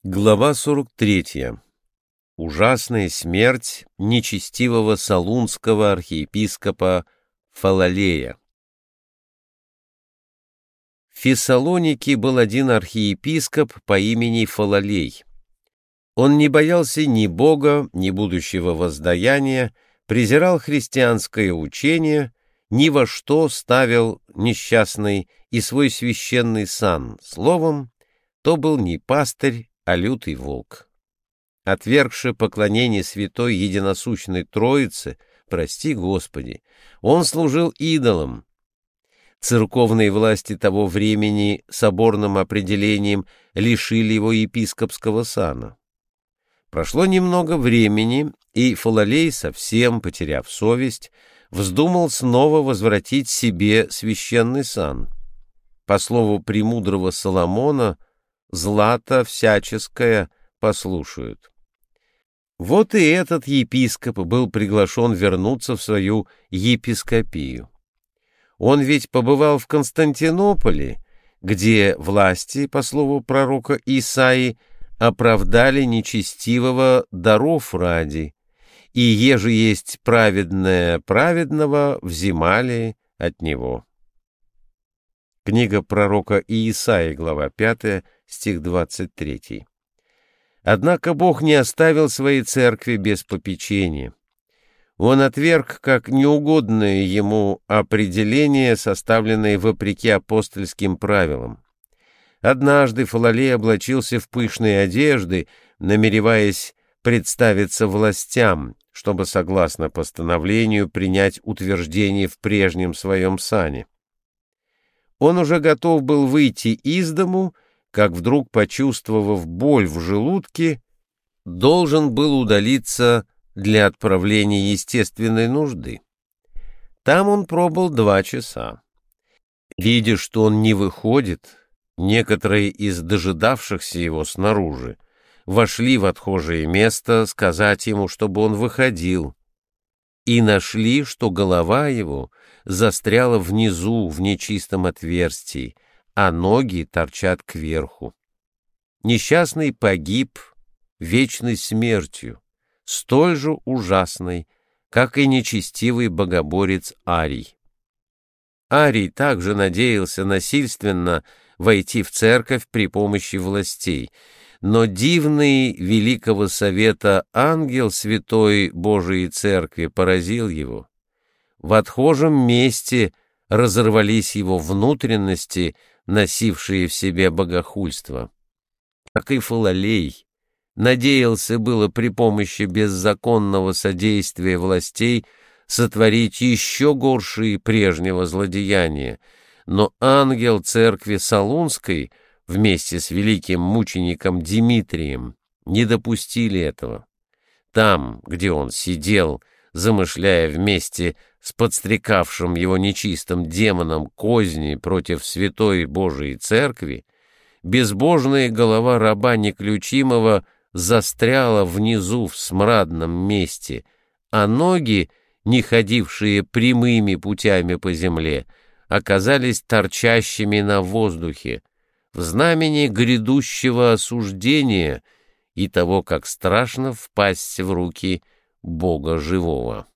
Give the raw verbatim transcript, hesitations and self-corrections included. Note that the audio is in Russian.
Глава сорок третья. Ужасная смерть нечестивого салунского архиепископа Фалалея. В Фессалонике был один архиепископ по имени Фалалей. Он не боялся ни Бога, ни будущего воздаяния, презирал христианское учение, ни во что ставил несчастный и свой священный сан. Словом, то был не пастырь, а лютый волк. Отвергши поклонение святой единосущной Троице, прости Господи, он служил идолам. Церковные власти того времени соборным определением лишили его епископского сана. Прошло немного времени, и Фалалей, совсем потеряв совесть, вздумал снова возвратить себе священный сан. По слову премудрого Соломона, злато всяческое послушают. Вот и этот епископ был приглашен вернуться в свою епископию. Он ведь побывал в Константинополе, где власти, по слову пророка Исаии, оправдали нечестивого даров ради, и еже есть праведное праведного, взимали от него. Книга пророка Исаии, глава пятая, стих двадцать третий. Однако Бог не оставил своей церкви без попечения. Он отверг как неугодное ему определение, составленное вопреки апостольским правилам. Однажды Фалалей облачился в пышные одежды, намереваясь представиться властям, чтобы, согласно постановлению, принять утверждение в прежнем своем сане. Он уже готов был выйти из дому, как вдруг, почувствовав боль в желудке, должен был удалиться для отправления естественной нужды. Там он пробыл два часа. Видя, что он не выходит, некоторые из дожидавшихся его снаружи вошли в отхожее место сказать ему, чтобы он выходил, и нашли, что голова его застряла внизу в нечистом отверстии, а ноги торчат кверху. Несчастный погиб вечной смертью, столь же ужасной, как и нечестивый богоборец Арий. Арий также надеялся насильственно войти в церковь при помощи властей, но дивный Великого Совета ангел Святой Божией Церкви поразил его. В отхожем месте разорвались его внутренности, носившие в себе богохульство. Как и Фалалей, надеялся было при помощи беззаконного содействия властей сотворить еще горшие прежнего злодеяния, но ангел церкви Солунской вместе с великим мучеником Димитрием не допустили этого. Там, где он сидел, замышляя вместе с подстрекавшим его нечистым демоном козни против святой Божией Церкви, безбожная голова раба неключимого застряла внизу в смрадном месте, а ноги, не ходившие прямыми путями по земле, оказались торчащими на воздухе, в знамени грядущего осуждения и того, как страшно впасть в руки Бога живого.